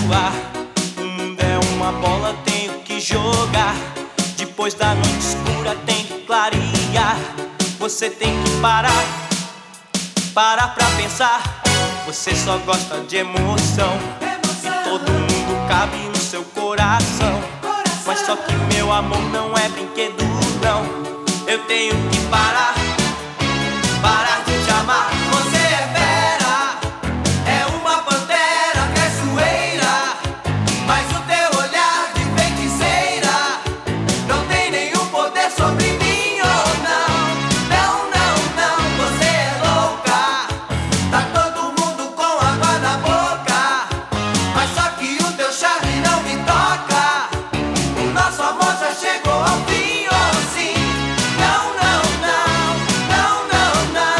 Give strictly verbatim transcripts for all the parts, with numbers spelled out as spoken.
continua. O mundo é uma bola, tenho que jogar. Depois da noite escura tem que clarear. Você tem que parar, parar pra pensar. Você só gosta de emoção, e todo mundo cabe no seu coração. Mas só que meu amor não é brinquedo não. Eu tenho que parar, parar de te amar. Você é fera, é uma pantera traiçoeira, mas o teu olhar de feiticeira não tem nenhum poder sobre mim, oh não. Não, não, não, você é louca. Tá todo mundo com água na boca, mas só que o teu charme não me toca. O nosso amor já chegou ao fim, oh sim. Não, não, não, não, não, não.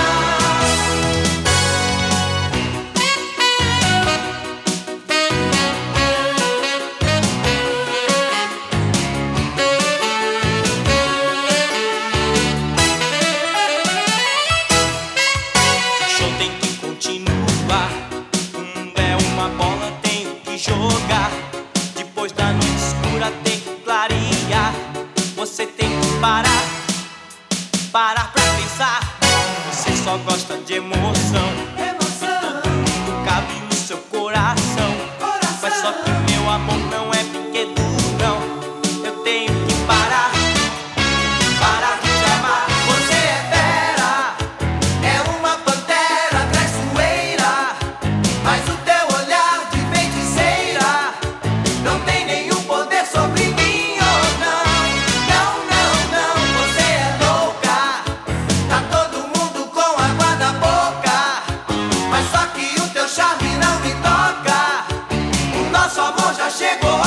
O show tem que continuar. O mundo é uma bola, tenho que jogar. Depois da noite escura tem que clarear. Você tem que parar, parar pra pensar. Você só gosta de emoção, todo mundo cabe no seu coração. Mas só que meu amor não é brinquedo não. Eu tenho que parar, parar de te amar. Você é fera, é uma pantera traiçoeira, mas o teu olhar de feiticeira não tem nenhum poder sobre mim, oh não. Não, não, não, você é louca. Tá todo mundo com água na boca, mas só que o teu charme não me toca. O nosso amor já chegou